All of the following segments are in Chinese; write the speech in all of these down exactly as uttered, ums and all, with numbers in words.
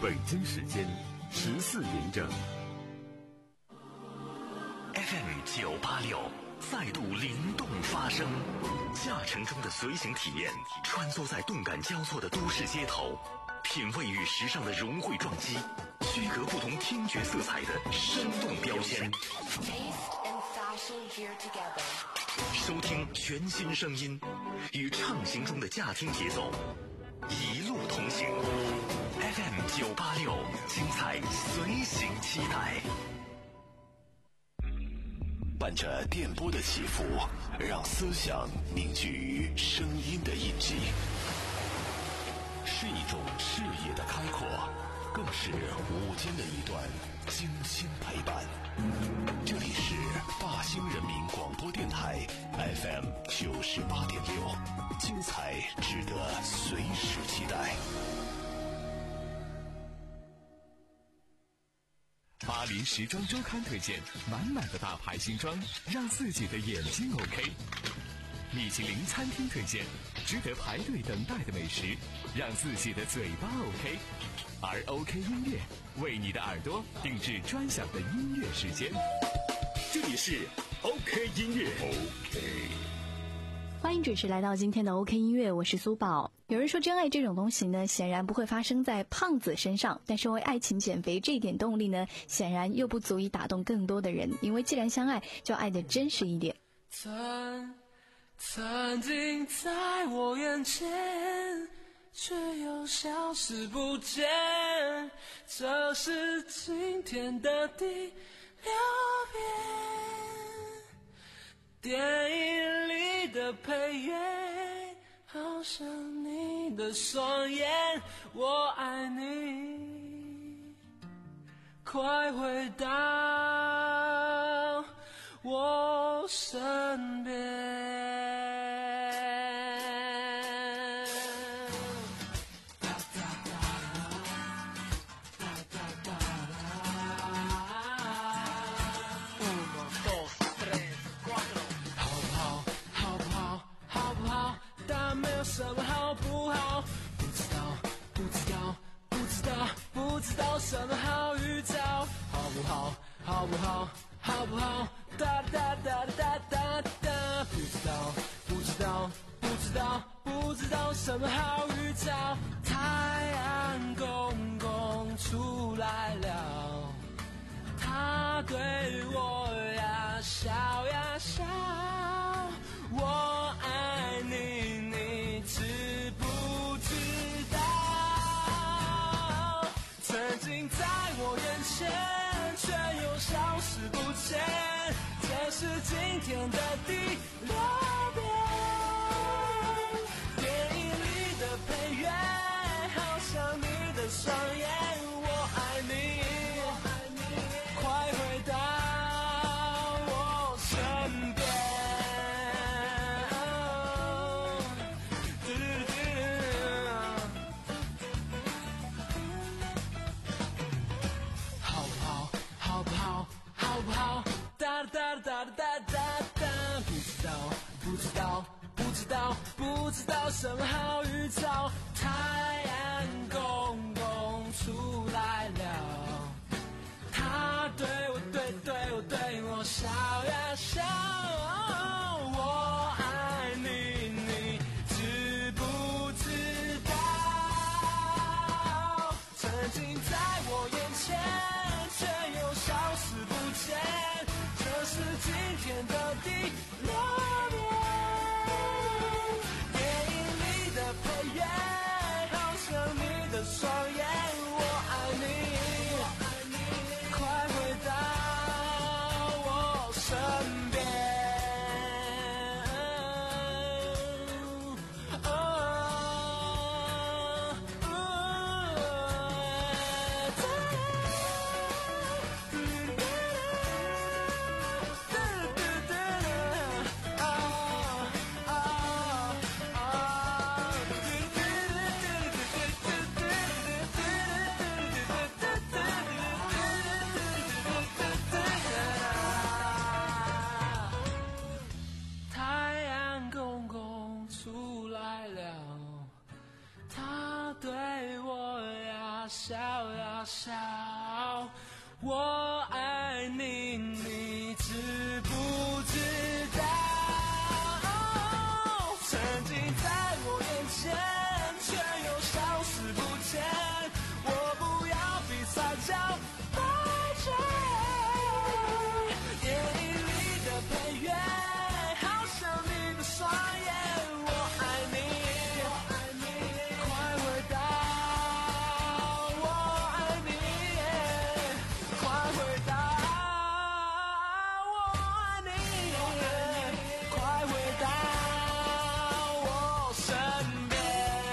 北京时间十四点整。 F M 九八六再度灵动发声，驾乘中的随行体验，穿梭在动感交错的都市街头，品味与时尚的融汇撞击，区隔不同听觉色彩的生动标签。收听全新声音，与畅行中的驾听节奏，一路同行。F M 九八六，精彩随行期待。 伴着电波的起伏，让思想凝聚于声音的印记，是一种视野的开阔，更是午间的一段精心陪伴。这里是大兴人民广播电台 F M 九十八点六，精彩值得随时期待。 巴黎时装周刊推荐满满的大牌新装，让自己的眼睛 OK。米其林餐厅推荐值得排队等待的美食，让自己的嘴巴 OK。而 OK 音乐为你的耳朵定制专享的音乐时间。这里是 OK 音乐 OK。 欢迎准时来到今天的 OK 音乐，我是苏宝。有人说真爱这种东西呢，显然不会发生在胖子身上，但是为爱情减肥这一点动力呢，显然又不足以打动更多的人，因为既然相爱，就爱得真实一点。 曾曾经在我眼前，却又消失不见，这是今天的第六遍。电影里的配乐，好像你的双眼，我爱你，快回到我身边。什么好不好？不知道，不知道，不知道，不知道什么好预兆？好不好？好不好？好不好？哒哒哒哒哒哒，不知道，不知道，不知道，不知道什么好预兆？太阳公公出来了，他对我呀笑呀笑，我爱你。知不知道，曾经在我眼前，却又消失不见，这是今天的第六遍。电影里的配乐，好像你的双眼，我爱你，快回到我身边。好不好？哒哒哒哒哒哒，不知道，不知道，不知道，不知道什么好预兆？太阳公公出来了，他对我对对我对我笑呀笑，我爱你，你知不知道？曾经在我眼前，却又消失不见，这是今天的第六遍。电影里的配乐， 大笑大笑，我爱你，你知不知道？曾经在我眼前，却又消失不见。我不要比赛叫白卷，电影里的配乐，好像你的双眼。我爱你，我爱你，快回答。我爱你，快回答。我爱你，快回答我身边。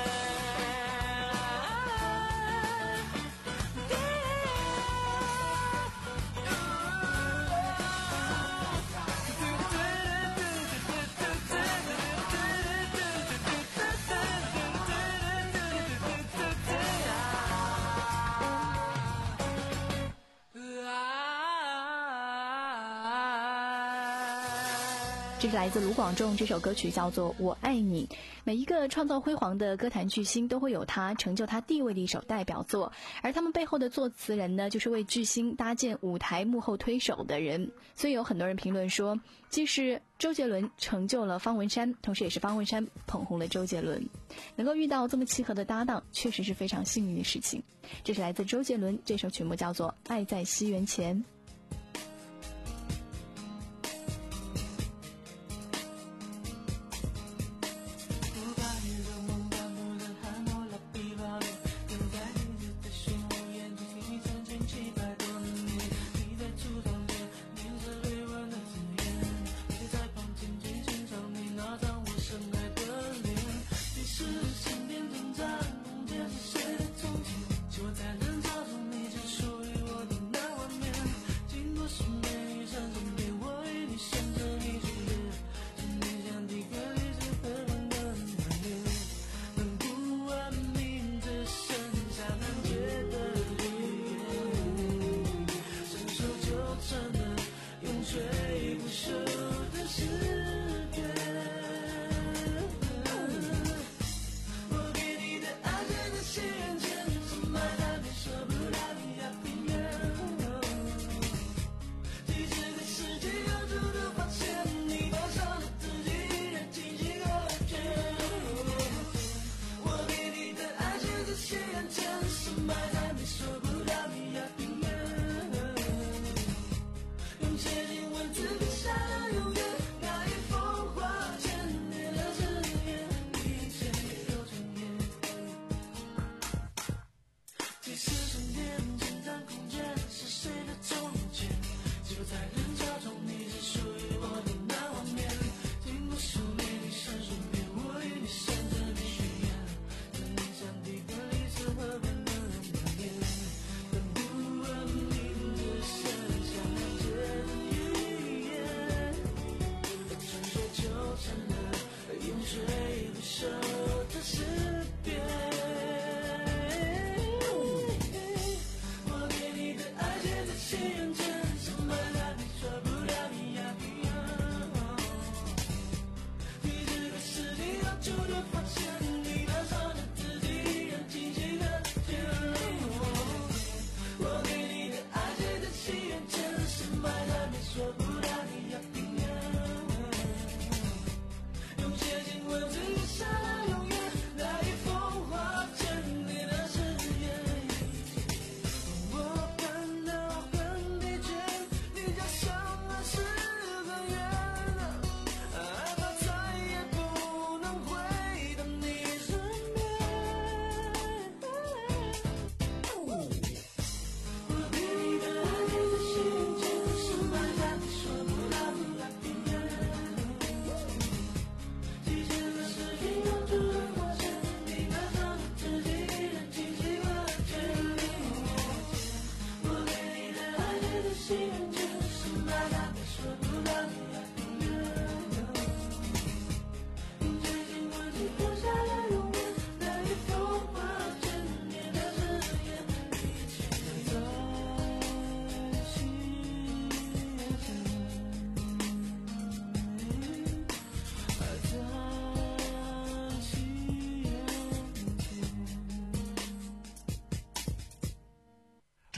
这是来自卢广仲，这首歌曲叫做《我爱你》。每一个创造辉煌的歌坛巨星都会有他成就他地位的一首代表作，而他们背后的作词人呢，就是为巨星搭建舞台幕后推手的人。所以有很多人评论说，既是周杰伦成就了方文山，同时也是方文山捧红了周杰伦。能够遇到这么契合的搭档，确实是非常幸运的事情。这是来自周杰伦，这首曲目叫做《爱在西元前》。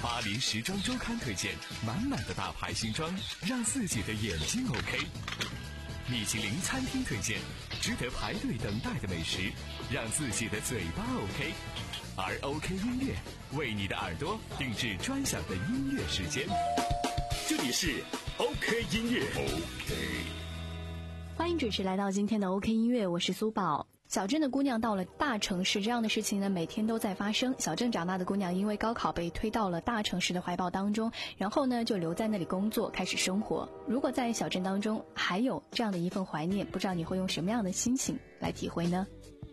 巴黎时装周刊推荐满满的大牌新装，让自己的眼睛 OK。米其林餐厅推荐值得排队等待的美食，让自己的嘴巴 OK。而 OK 音乐为你的耳朵定制专享的音乐时间。 这里是 OK 音乐 OK。 欢迎准时来到今天的 OK 音乐，我是苏宝。小镇的姑娘到了大城市，这样的事情呢每天都在发生。小镇长大的姑娘因为高考被推到了大城市的怀抱当中，然后呢就留在那里工作，开始生活。如果在小镇当中还有这样的一份怀念，不知道你会用什么样的心情来体会呢？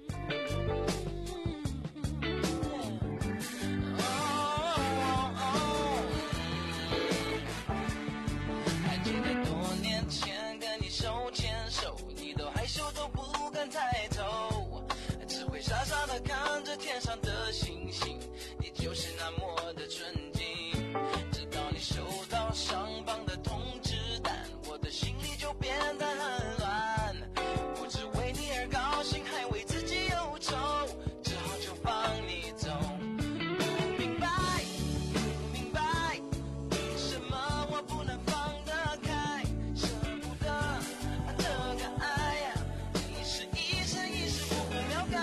傻傻地看着天上的星星，你就是那么的纯净。直到你收到上榜的通知单，我的心里就变得很乱。不只为你而高兴，还为自己忧愁，只好就放你走。不明白，不明白，为什么我不能放得开，舍不得这个爱呀，你是一生一世不会了解。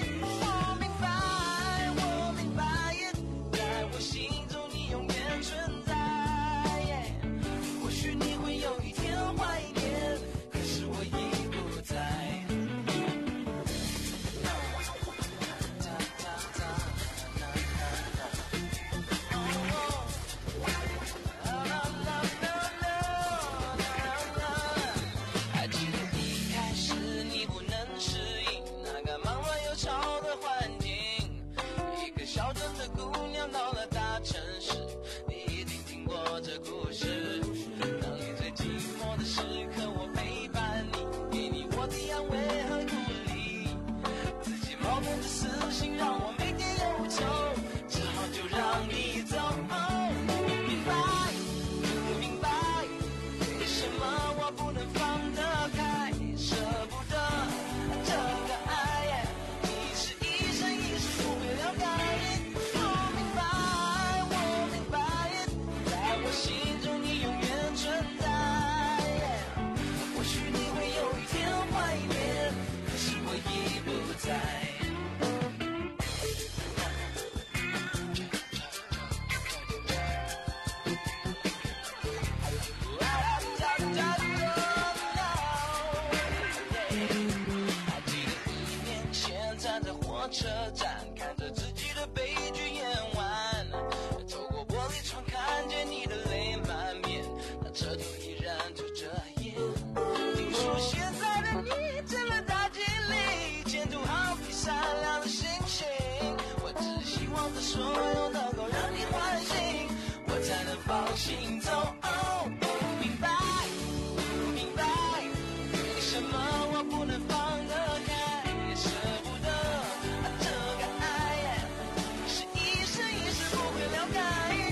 小镇的姑娘到了大城市，你一定听过这故事。当你最寂寞的时刻，我陪伴你，给你我的安慰和鼓励。自己矛盾的私心让我每天忧愁，只好就让你走。哦，不明白，不明白，为什么我不能放得开，舍不得这个爱，你是一生一世不会了解。心中你永远存在，或许你会有一天怀念，可是我已不在。还记得一年前站在火车站，看着自己的悲剧演完，透过玻璃窗看见你的泪满面，那车头依然就这样。听说现在的你成了大经理，前途好比闪亮的星星，我只希望这所有能够让你欢心，我才能放心走。哦，不明白，不明白，为什么我不能放得开，舍不得这个爱，是一生一世不会了解。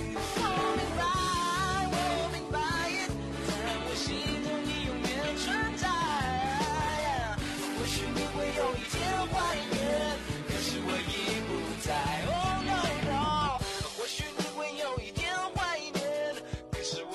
有一天怀念，可是我已不在。Oh no no， 或许你会有一天怀念，可是我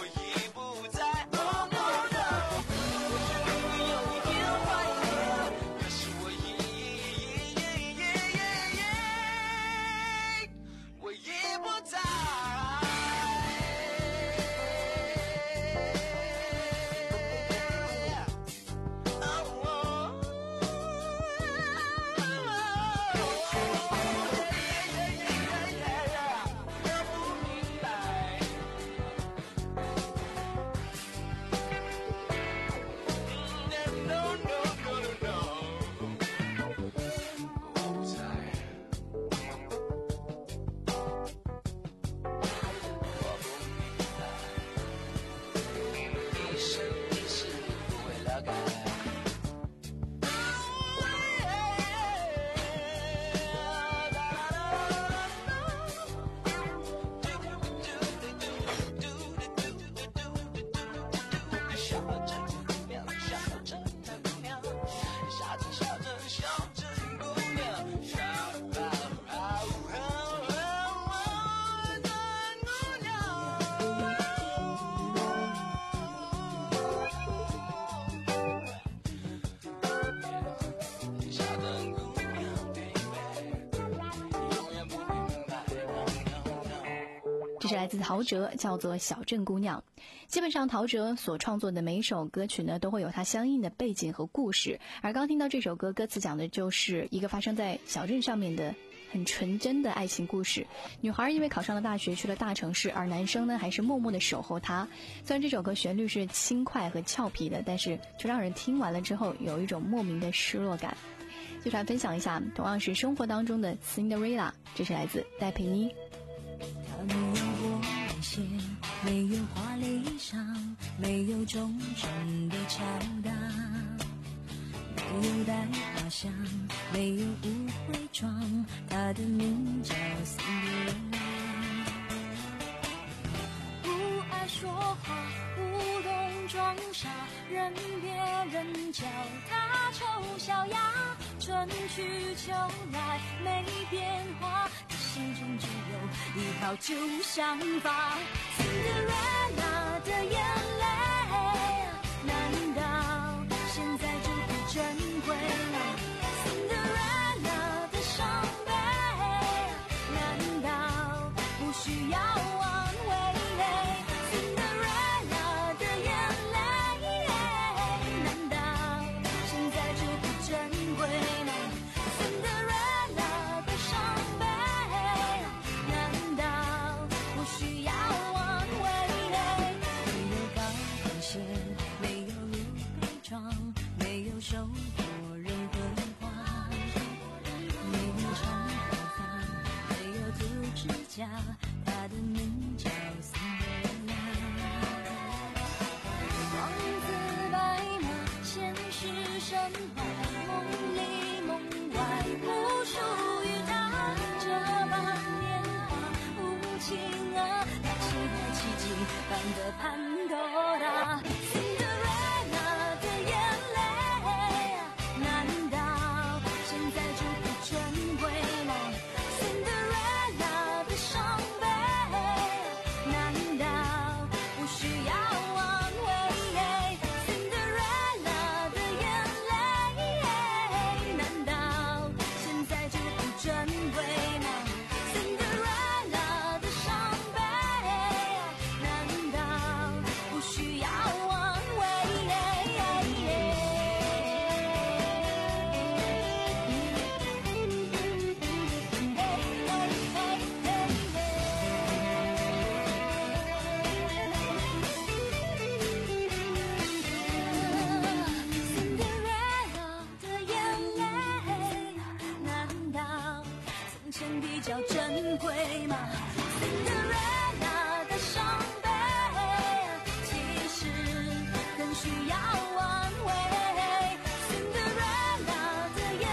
这是来自陶喆，叫做《小镇姑娘》。基本上陶喆所创作的每一首歌曲呢，都会有它相应的背景和故事。而刚听到这首歌，歌词讲的就是一个发生在小镇上面的很纯真的爱情故事。女孩因为考上了大学去了大城市，而男生呢还是默默的守候她。虽然这首歌旋律是轻快和俏皮的，但是却让人听完了之后有一种莫名的失落感。就来分享一下同样是生活当中的 Cinderella， 这是来自戴佩妮。 她没有过温馨，没有华丽衣裳，没有忠诚的敲打，没有带花香，没有误会妆，她的名叫 Cinderella。 不爱说话，不懂装傻，任别人叫她丑小鸭，春去秋来没变化，她心中只有一套旧想法。 Cinderella 的眼泪，难道现在就不珍贵了？ Cinderella 的伤悲，难道不需要挽回？ Cinderella 的眼泪，难道现在就不珍贵了？ Cinderella 的伤悲，难道不需要挽回？没有高跟鞋，没有露背装，没有收获任何花，没有长头发，没有涂指甲，她的名叫 Cinderella。 王子白马，现实神话，梦里梦外不属于他。这般年华无情啊，他期待奇迹般的潘多拉。 Cinderella 的眼泪，难道现在就不珍贵了？ Cinderella 的伤悲，难道不需要挽回？ Cinderella 的眼泪，难道现在就不珍贵了？ Cinderella 的伤悲，难道不需要挽回？ Cinderella 的眼泪，难道从前比较珍贵吗？ Cinderella 的伤悲，其实更需要挽回。 Cinderella 的眼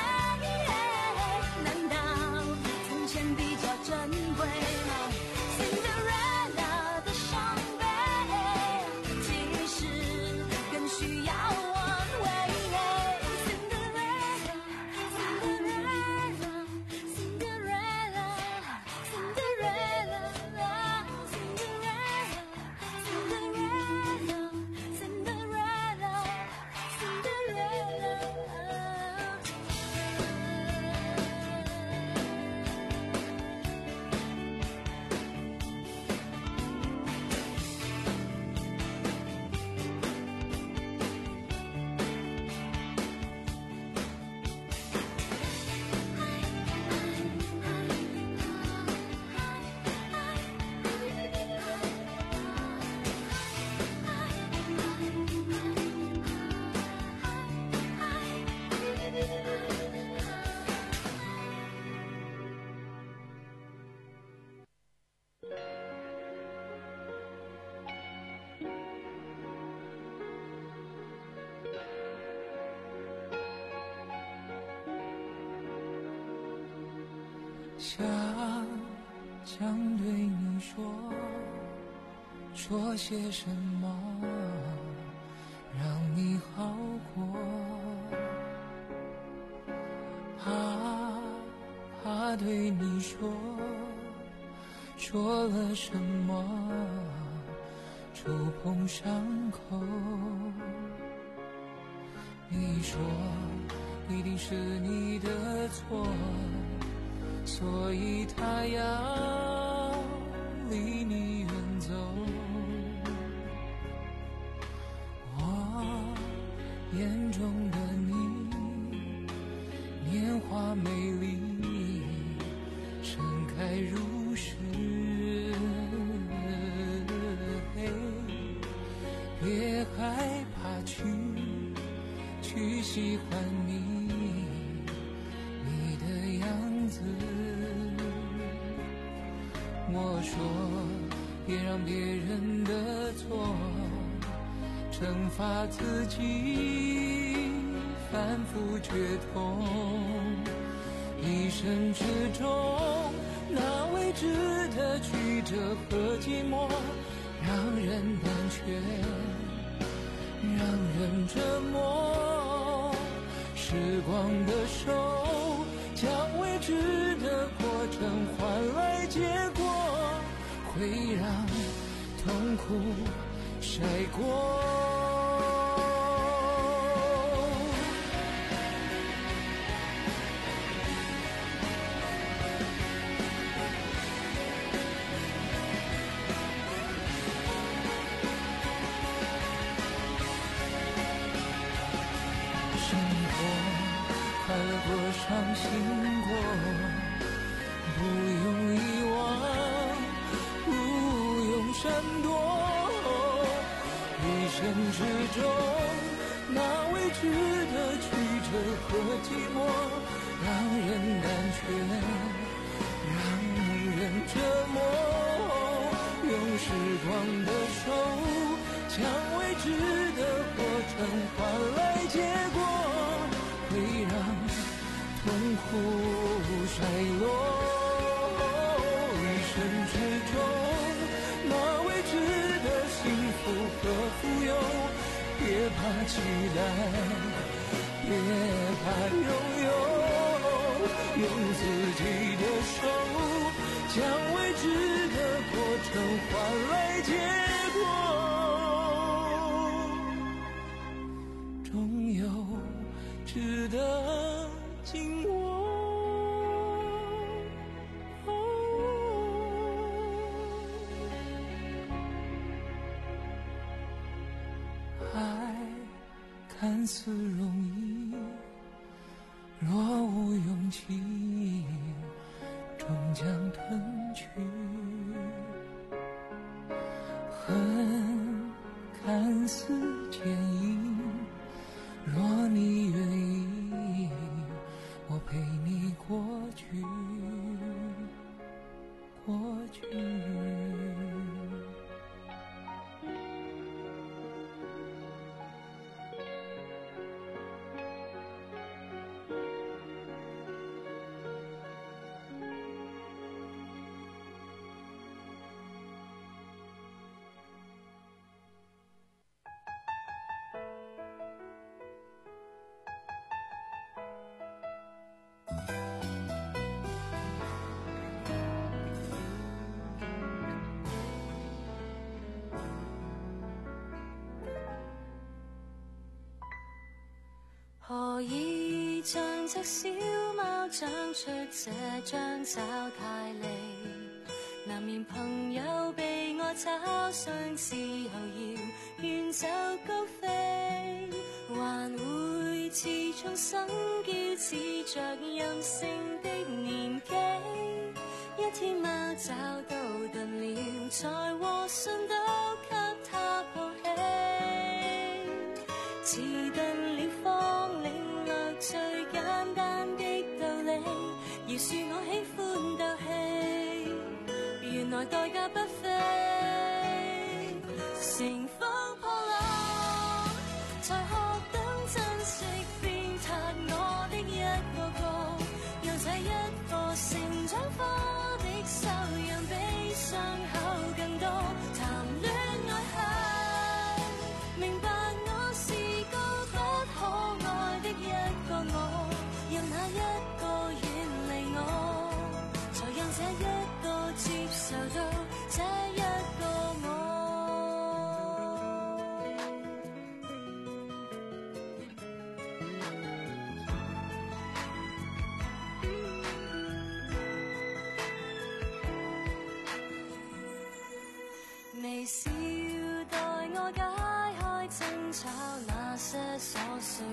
泪，难道从前比较珍贵吗？ Cinderella 的伤悲，其实更需要挽回。 Cinderella Cinderella Cinderella Cinderella Cinderella Cinderella 想想对你说，说些什么让你好过，怕怕对你说，说了什么触碰伤口。你说一定是你的错，所以他要离你远走。我眼中的你，年华美丽，盛开如诗。别害怕去去喜欢你你的样子。我说别让别人的错惩罚自己，反复觉痛。一生之中，那未知的曲折和寂寞，让人胆怯，让人折磨。时光的手将未知的过程换来结果，会让痛苦晒过。快乐过，伤心过，不用遗忘，不用闪躲。一生之中，那未知的曲折和寂寞，让人胆怯，让人折磨。用时光的手，将未知的过程换来结果，会让痛苦衰落。一生之中，那未知的幸福和富有，别怕期待，别怕拥有。用自己的手，将未知的过程换来结果，终有值得紧握。爱看似容易，若无勇气，终将吞去。恨看似坚硬，若你愿意，我陪你过去，过去。 何以像隻小貓長出這張爪太利，難免朋友被我找相思後要遠走高飛，還會恃寵生驕，恃着任性的年紀，一天貓找到頓了，才和信都給他抱起，似頓了方領略最簡單的道理，饒恕我喜歡鬥氣，原來代價不菲，乘風破浪，才學懂珍惜鞭撻我的一個個，讓這一個成長課的修養比傷口更多，談戀愛後明白我是個不可愛的一個我，任那一個遠離我，才讓這一個接受到這一個我。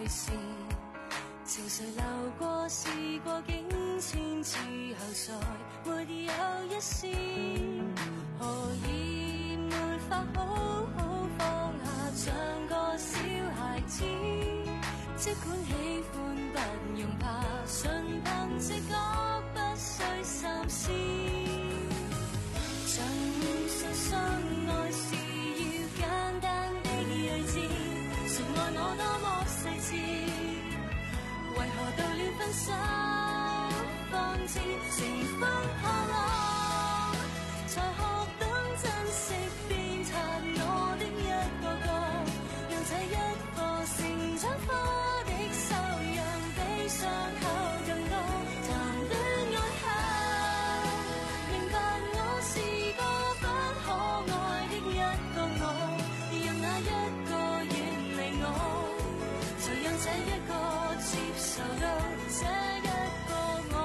事，情緒流過事過境遷之後，再沒有一絲，何以沒法好好放下，像個小孩子，即管喜歡不用怕，純憑直覺不需三思。曾相信愛是要簡單的睿智，誰愛我多麼細緻，為何到了分手方知乘風破浪，才學懂珍惜鞭撻我的一個個，讓這一個成長科的修養比傷口更多。談戀愛後明白我是個不可愛的一個我，任那一個遠離我，就讓這一個接受到這一個我。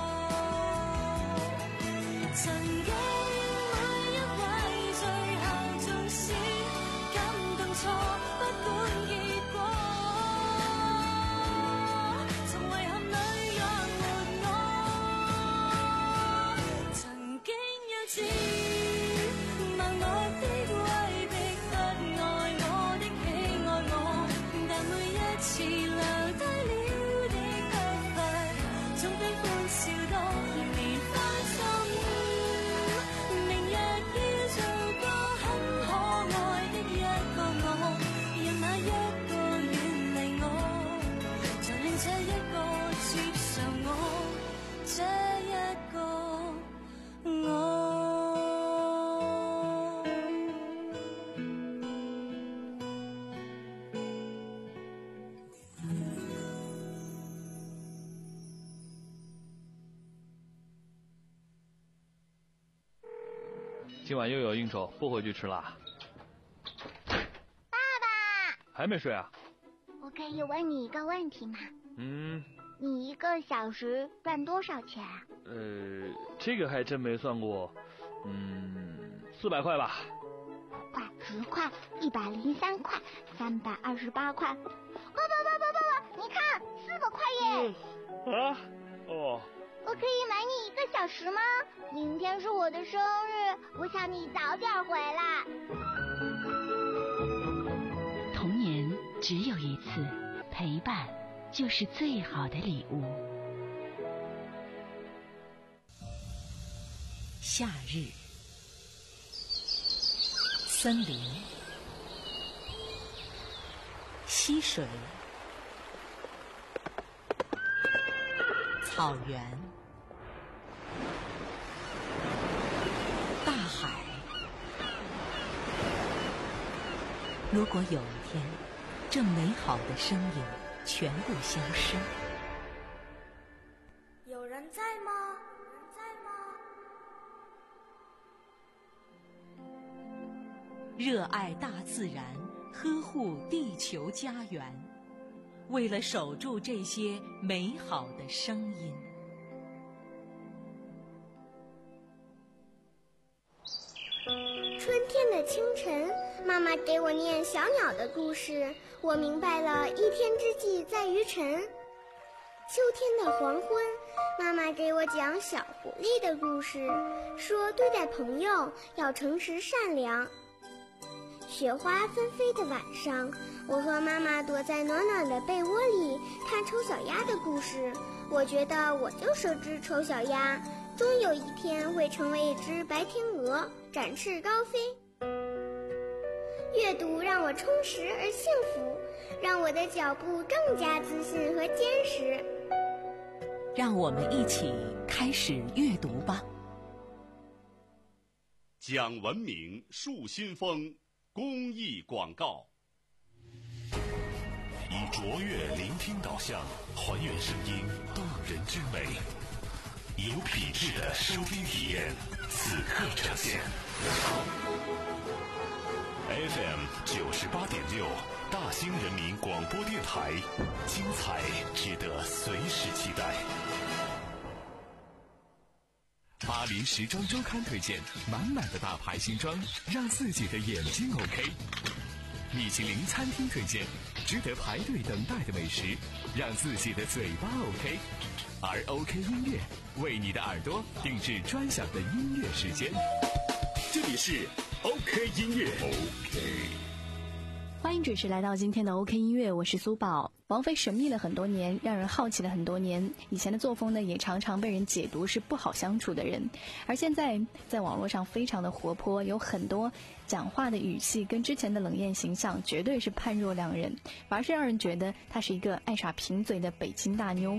曾經每一位最後縱使感動錯，不管結果，曾遺憾裏養活我。曾經要知盲目的威逼不愛我的喜愛我，但每一次留低了的不快，總比歡笑多年花心。明日要做個很可愛的一個我，任那一個遠離我，就令這一個接受我，這一個我。 今晚又有应酬，不回去吃啦。 爸爸， 还没睡啊？ 我可以问你一个问题吗？ 嗯， 你一个小时赚多少钱啊？ 呃，这个还真没算过。嗯，四百块吧。 块、十块、一百零三块、三百二十八块。爸爸爸爸爸爸，你看，四百块耶！ 啊？哦。 我可以买你一个小时吗？明天是我的生日，我想你早点回来。 童年只有一次，陪伴就是最好的礼物。夏日，森林，溪水，草原，大海。如果有一天，这美好的声音全部消失， 有人在吗？有人在吗？ 热爱大自然，呵护地球家园，为了守住这些美好的声音。 春天的清晨，妈妈给我念小鸟的故事，我明白了一天之计在于晨。秋天的黄昏，妈妈给我讲小狐狸的故事，说对待朋友要诚实善良。雪花纷飞的晚上，我和妈妈躲在暖暖的被窝里看丑小鸭的故事，我觉得我就是只丑小鸭，终有一天会成为一只白天鹅，展翅高飞。阅读让我充实而幸福，让我的脚步更加自信和坚实。 让我们一起开始阅读吧。 讲文明树新风公益广告。 以卓越聆听导向，还原声音动人之美，以有品质的收听体验，此刻呈现。F M 九十八点六，大兴人民广播电台，精彩值得随时期待。 巴黎时装周刊推荐，满满的大牌新装，让自己的眼睛 OK。 米其林餐厅推荐，值得排队等待的美食，让自己的嘴巴 OK。而 OK 音乐为你的耳朵定制专享的音乐时间。 这里是 OK 音乐 OK。 欢迎准时来到今天的 OK 音乐，我是苏宝。王菲神秘了很多年，让人好奇了很多年，以前的作风呢也常常被人解读是不好相处的人，而现在在网络上非常的活泼，有很多讲话的语气跟之前的冷艳形象绝对是判若两人，反而是让人觉得她是一个爱耍贫嘴的北京大妞。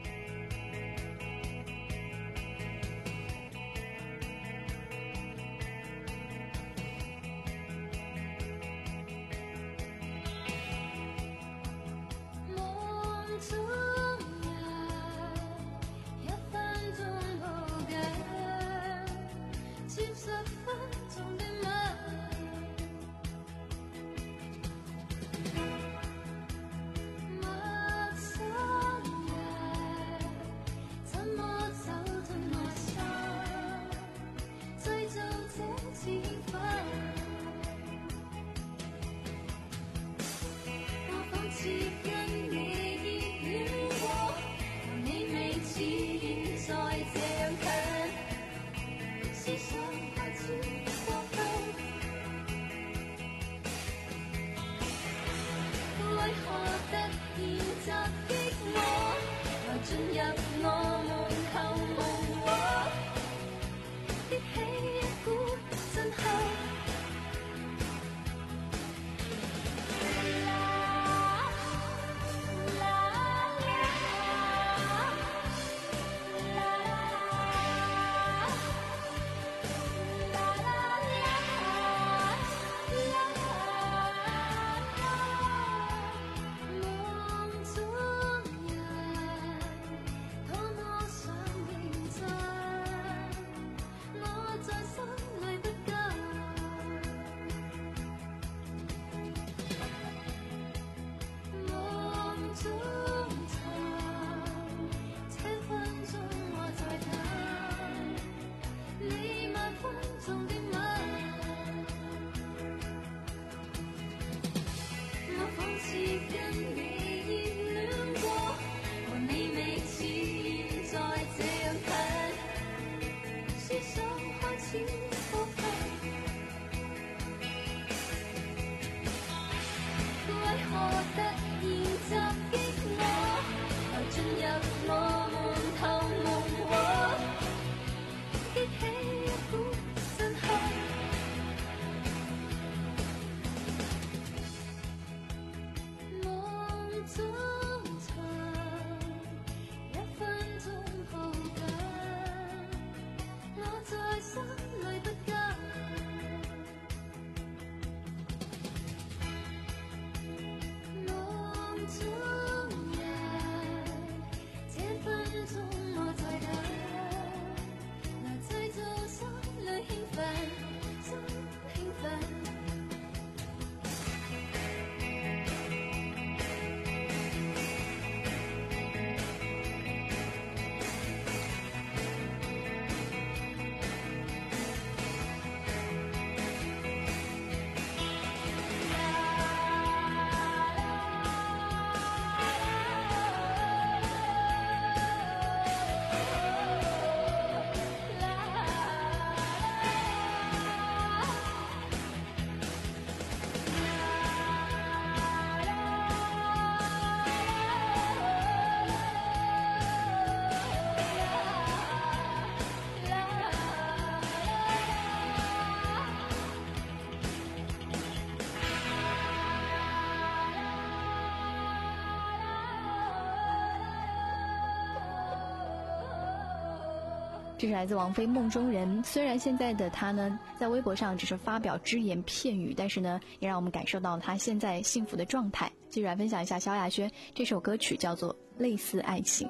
这是来自王菲《梦中人》。虽然现在的她呢，在微博上只是发表只言片语，但是呢，也让我们感受到她现在幸福的状态。继续来分享一下萧亚轩这首歌曲，叫做《类似爱情》。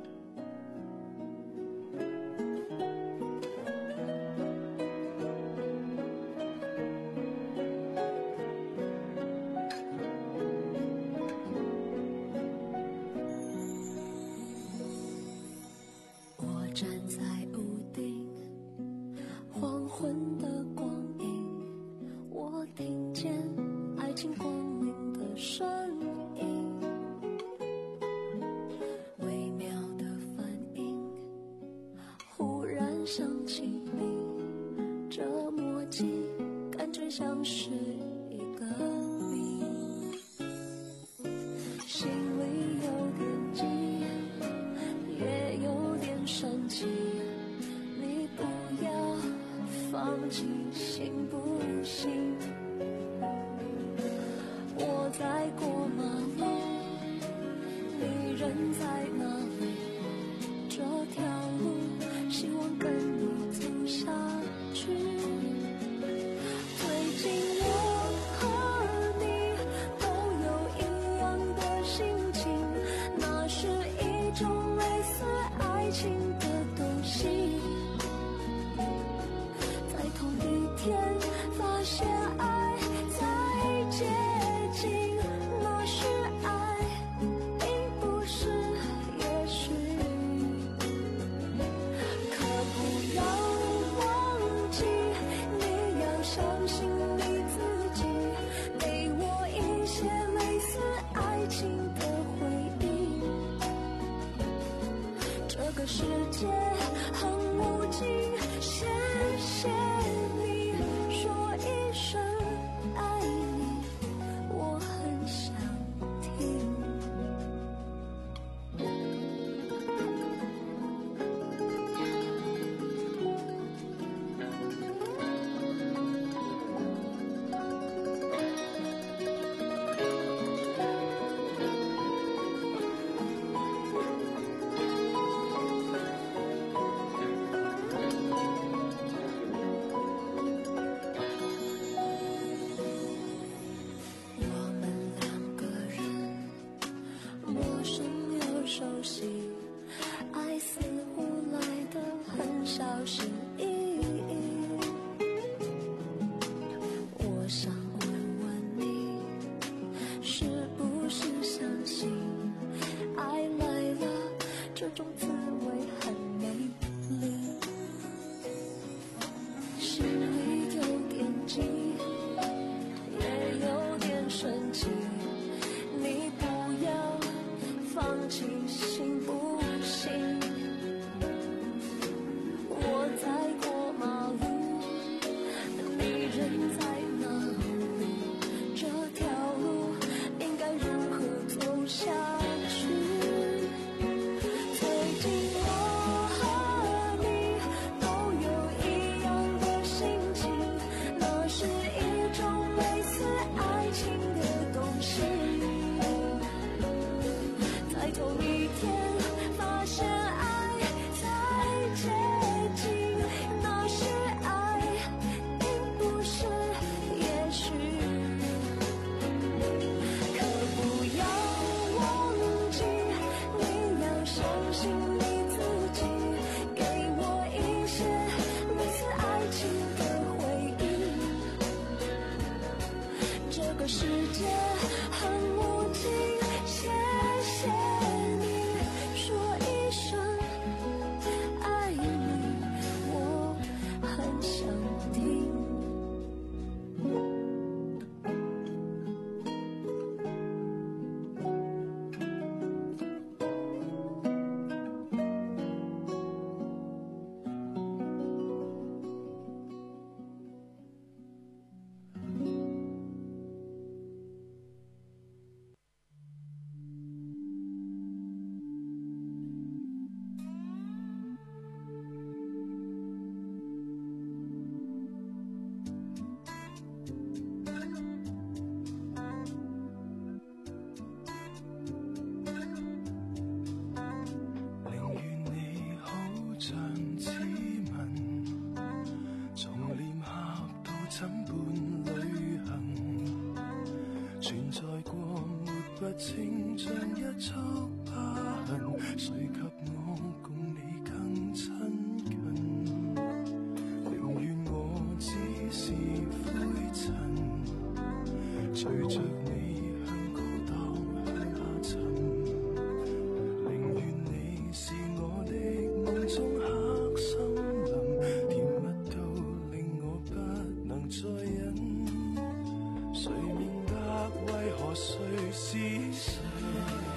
站在屋顶，黄昏的光影，我听见爱情光起你，这默契感觉像是一个谜，心里有点急，也有点生气，你不要放弃行不行？我在过马路，你人在哪里？这条路希望跟你走下去。最近我和你都有一样的心情，那是一种类似爱情的东西。在同一天发现爱在接近，那是爱，并不是也许。可不要忘记，你要相信你自己，给我一些类似爱情的回忆。这个世界很无情，谢谢你说一声爱你，我很想听。我们两个人陌生又熟悉，爱似乎来得很小心翼翼。我想问问你，是不是相信爱来了，这种滋味很美丽？心里有点急，也有点生气，你不要放弃行不行？我在过马路，你人在哪里？这条路应该如何走下去？最近我和你都有一样的心情，那是一种类似爱情的东西。在同一天发现爱在接近，那是爱，并不是也许。可不要忘记，你要相信你自己，给我一些类似爱情的回忆。这个世界很无情，谢谢你说一声爱你，我很想听。 宁願你好像指紋，從臉頰到枕畔旅行，存在過抹不清像一束疤痕，誰給我共你更親近？寧願我只是灰塵，隨着你向高檔向下沉，寧願你是我的夢中黑森林，甜蜜到令我不能再忍。誰明白為何誰是誰？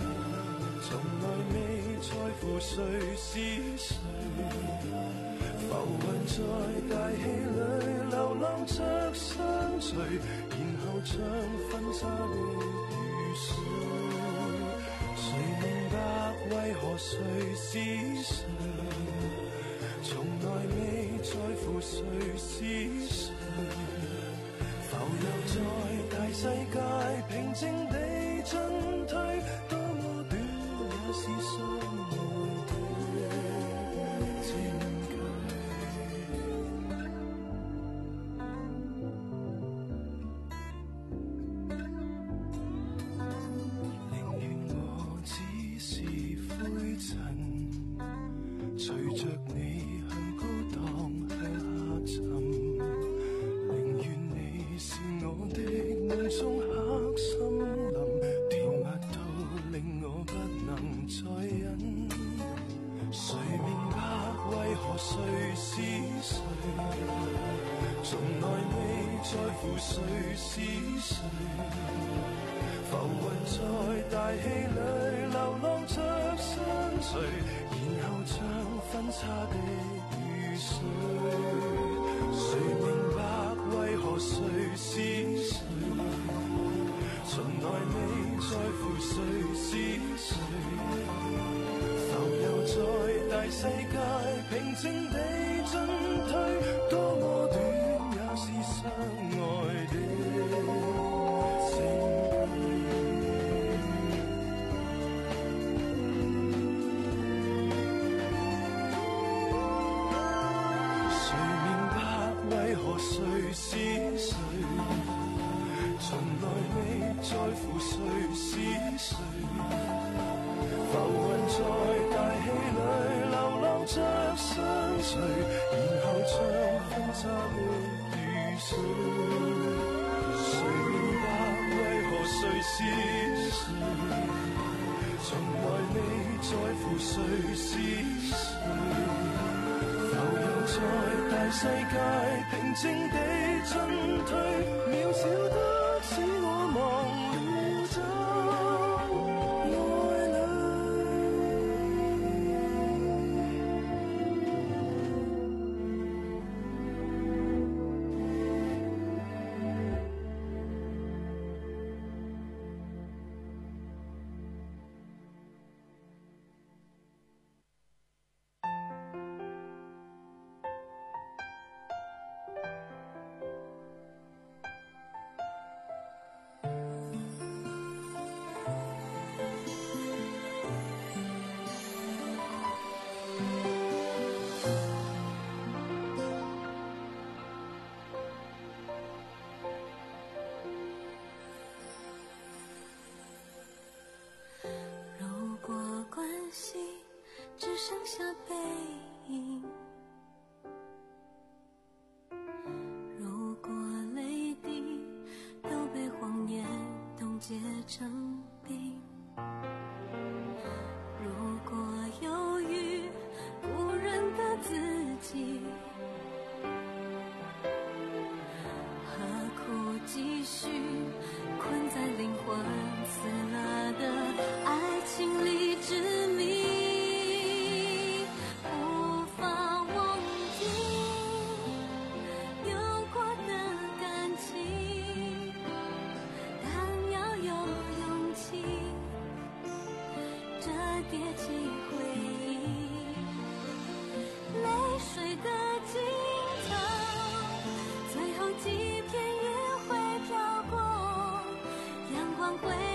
從來未在乎誰是誰，煩雲在大氣裏流浪着相隨，然後將分岔的雨水。誰明白為何誰是誰？從來未在乎誰是誰。浮游在大世界，平靜地進退，多麼短也是相愛的證據。寧願我只是灰塵，隨着你向高檔向下沉。寧願你是我的夢中黑森林，甜蜜到令我不能再忍。誰明白為何誰是誰？從來未在乎誰是誰。浮雲在大氣裏流浪着相隨，然後將分岔的雨水。誰明白為何誰是誰？從來未在乎誰是誰。浮游在大世界，平靜地進退，多麼短也是相愛的證據。誰明白為何誰是誰？從來未在乎誰是誰。浮雲在大氣裏流浪着相隨，然後將分岔的雨水。誰明白為何誰是誰？從來未在乎誰是誰。浮游在大世界，平靜地進退，渺小得使我忘了走愛侶。 只剩下背影，如果泪滴都被谎言冻结成冰，如果犹豫不认得自己，何苦继续困在灵魂死了的爱情里执迷？ 会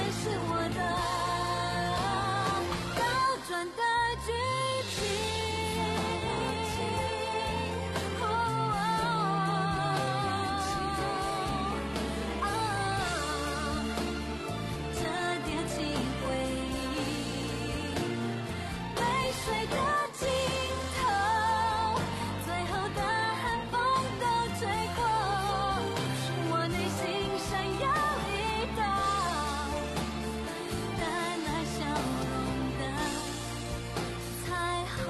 是我的倒转的剧情。哦哦哦，这叠起回忆，泪水的尽头，最后的寒风都吹过，我内心闪耀一道淡淡笑容的彩虹。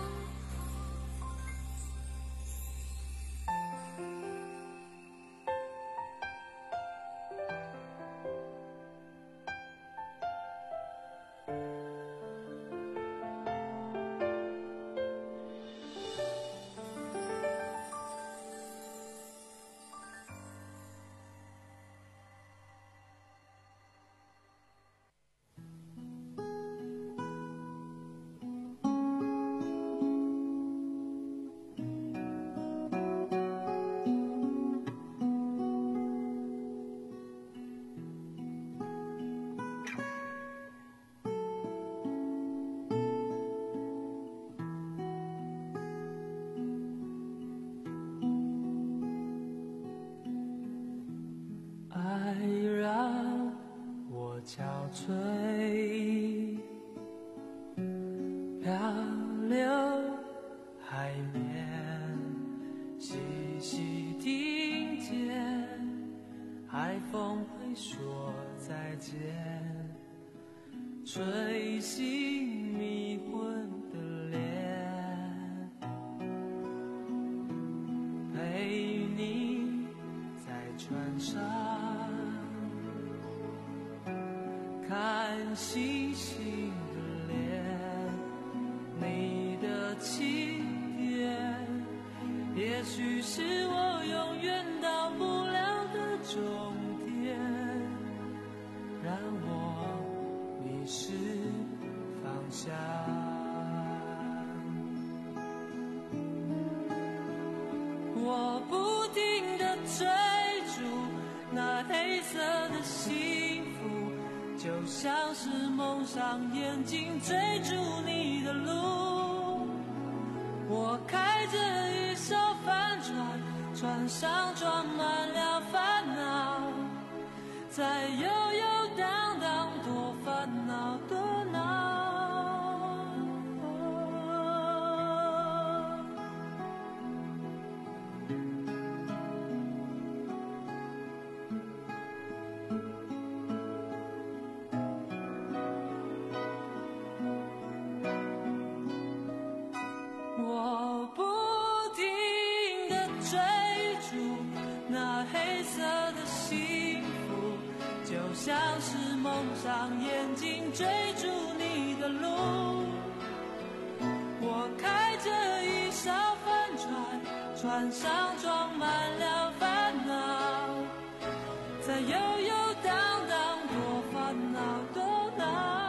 爱让我憔悴，漂流海面，细细听见海风会说再见，吹醒迷昏的脸，陪你在船上看星星的脸，你的起点，也许是我永远到不了的终点，让我迷失方向。我不停地追逐那黑色的幸福，就像是蒙上眼睛追逐你的路。我开着一艘帆船，船上装满了烦恼，在悠悠荡荡，多烦恼多恼。我不停地追逐那黑色的幸福，就像是蒙上眼睛追逐你的路。我开着一艘帆船，船上装满了烦恼，在悠悠荡荡，多烦恼多恼。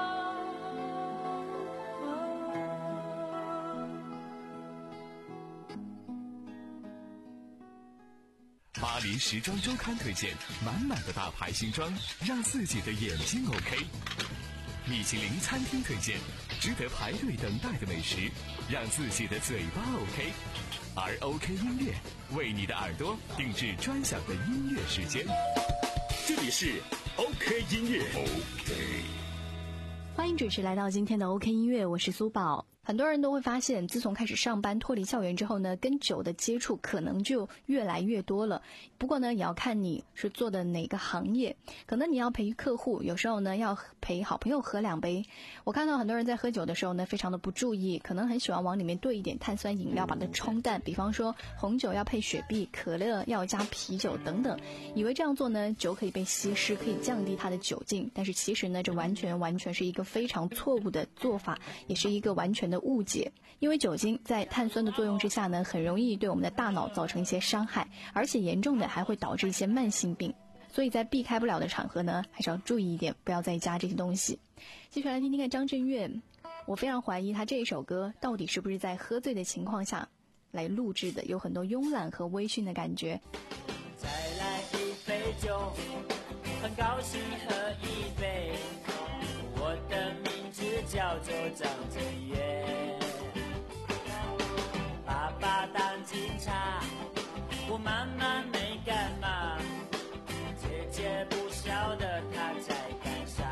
巴黎时装周刊推荐满满的大牌新装，让自己的眼睛 OK。米其林餐厅推荐值得排队等待的美食，让自己的嘴巴 OK。而 OK 音乐为你的耳朵定制专享的音乐时间。 这里是 OK 音乐 OK。 欢迎准时来到今天的 OK 音乐，我是苏宝。很多人都会发现，自从开始上班脱离校园之后呢，跟酒的接触可能就越来越多了。不过呢，也要看你是做的哪个行业，可能你要陪客户，有时候呢要陪好朋友喝两杯。我看到很多人在喝酒的时候呢，非常的不注意，可能很喜欢往里面兑一点碳酸饮料把它冲淡，比方说红酒要配雪碧，可乐要加啤酒等等，以为这样做呢，酒可以被稀释，可以降低它的酒劲，但是其实呢，这完全完全是一个非常错误的做法，也是一个完全的误解。因为酒精在碳酸的作用之下呢，很容易对我们的大脑造成一些伤害，而且严重的还会导致一些慢性病。所以在避开不了的场合呢，还是要注意一点，不要再加这些东西。接下来听听看张震岳，我非常怀疑他这一首歌到底是不是在喝醉的情况下来录制的，有很多慵懒和微醺的感觉。 再来一杯酒， 很高兴喝一杯。我的名字叫做张震岳，爸爸当警察，我妈妈没干嘛，姐姐不晓得她在干啥。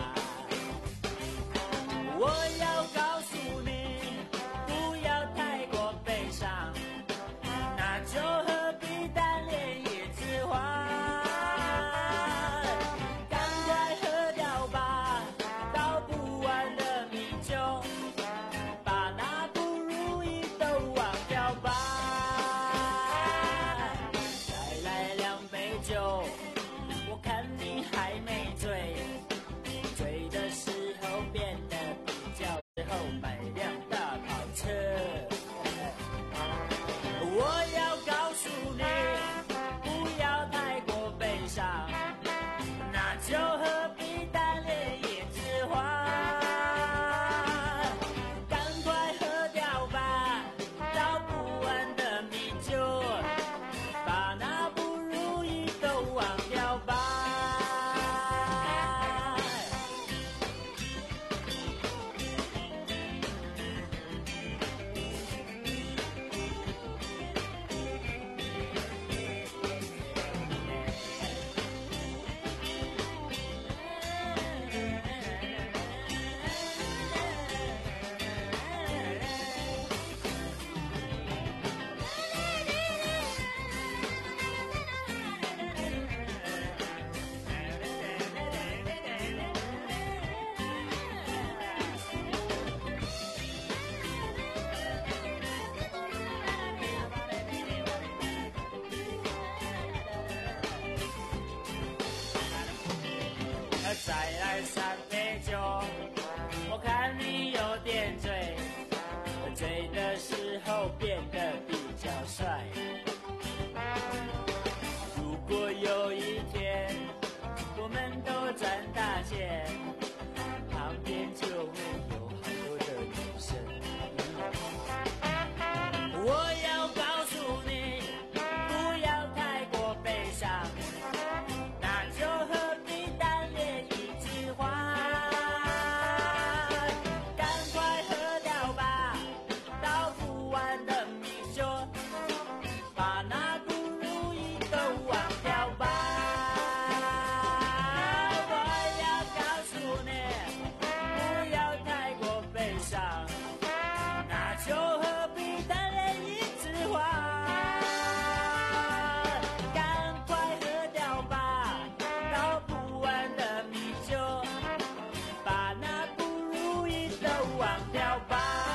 我要告诉你，不要太过悲伤，那就何必单恋一枝花。赶快喝掉吧，倒不完的米酒，把那不如意都忘掉吧。再来两杯酒，我看你还没醉，醉的时候变得比较之后买辆大跑车。我要告诉你，不要太过悲伤，那就何必单恋一枝花。赶快喝掉吧，倒不完的米酒，把那不如意都忘掉吧。再来三杯酒，我看你有点醉，醉的时候变得比较帅。如果有一天我们都赚大钱，旁边就会有好多的女生。我要告诉你，不要太过悲伤，那就何必单恋一枝花。赶快喝掉吧，倒不完的米酒，把那不如意都忘掉吧。我要告诉你，不要太过悲伤，那就何必单恋一枝花。赶快喝掉吧，倒不完的米酒，把那不如意都忘掉吧。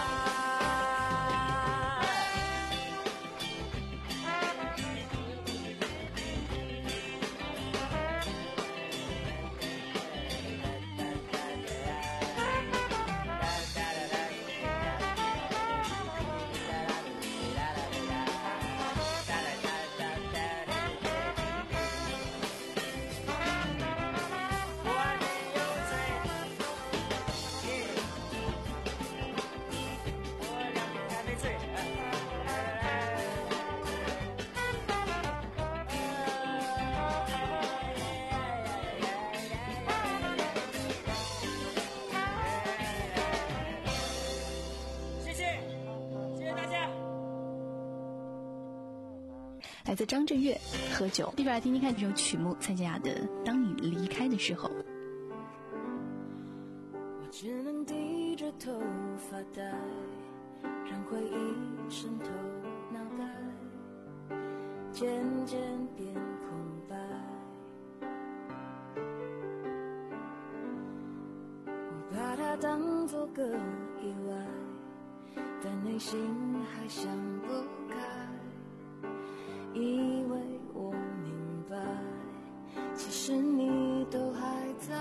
来自张震岳喝酒，一边来听听看这首曲目蔡健雅的《当你离开的时候》。 我只能低着头发呆，让回忆渗透脑袋，渐渐变空白。我把它当作个意外，但内心还想不开，以为我明白，其实你都还在。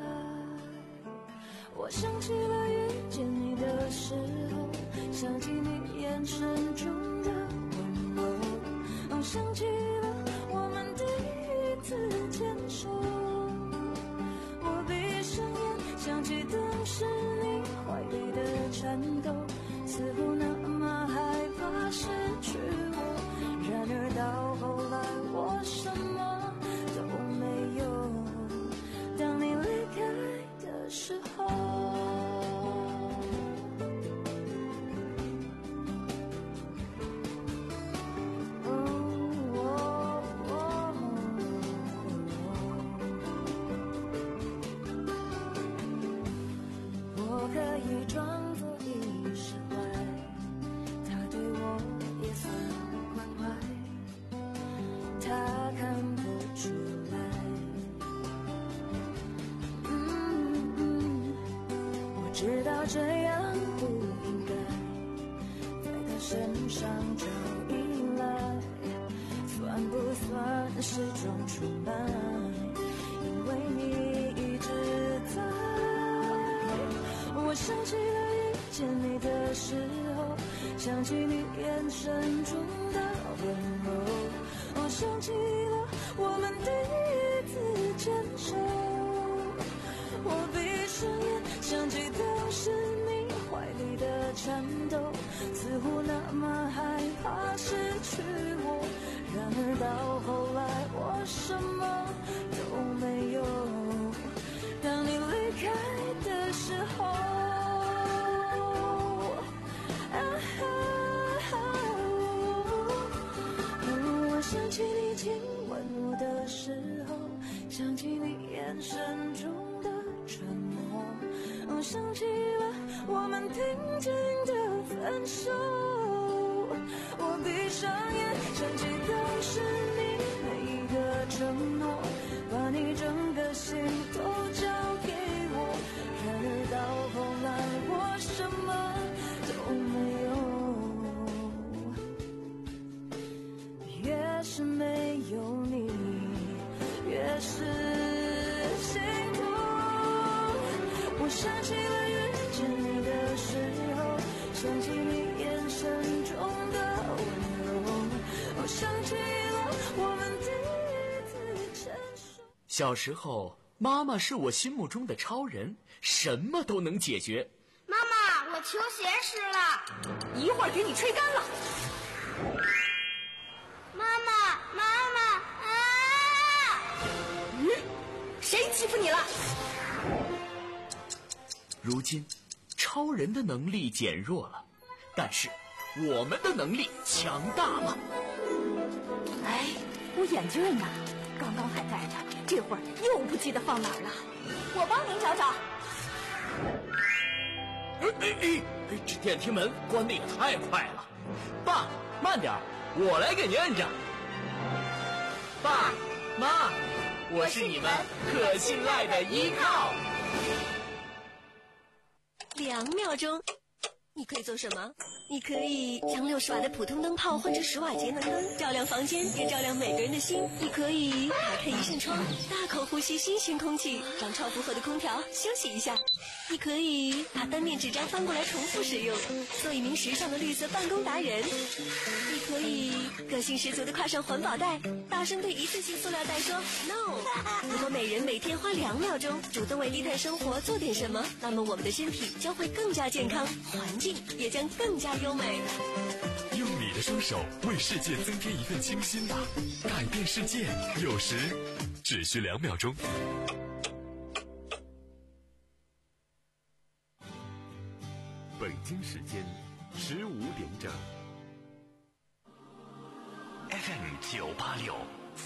我想起了遇见你的时候，想起你眼神中的温柔，哦，想起了我们第一次牵手。我闭上眼，想起当时你怀里的颤抖，似乎那么害怕失去我。然而到后来，我什么都没有。 他这样不应该在他身上找依赖，算不算是种出卖？因为你一直在。我想起了遇见你的时候，想起你眼神中的温柔，我想起了我们第一次牵手。我闭上眼，想起当时你怀里的颤抖，似乎那么害怕失去我。然而到后来，我什么都没有。当你离开的时候，啊啊我想起你亲吻我的时候，想起你眼神中的沉默，我想起了我们平静的分手。我闭上眼，想起当时你每一个承诺，把你整个心都交给我。然而到后来，我什么都没有。越是没有你，越是心痛。我想起了遇见你的时候，想起你眼神中的温柔，我想起了我们第一次牵手。 小时候，妈妈是我心目中的超人，什么都能解决。 妈妈，我球鞋湿了， 一会儿给你吹干了。 妈妈，妈妈啊！ 嗯，谁欺负你了？ 如今，超人的能力减弱了，但是我们的能力强大了。 哎，我眼镜呢？刚刚还在呢，这会儿又不记得放哪儿了。我帮您找找。 哎哎哎，这电梯门关得也太快了。爸，慢点，我来给您摁着。爸妈，我是你们可信赖的依靠。 两秒钟，你可以做什么？你可以将六十瓦的普通灯泡换成十瓦节能灯，照亮房间，也照亮每个人的心。你可以打开一扇窗，大口呼吸新鲜空气，让超负荷的空调休息一下。你可以把单面纸张翻过来重复使用，做一名时尚的绿色办公达人。你可以个性十足的挎上环保袋，大声对一次性塑料袋说 no。 如果每人每天花两秒钟主动为低碳生活做点什么，那么我们的身体将会更加健康，环境也将更加优美。 用你的双手为世界增添一份清新吧，改变世界有时只需两秒钟。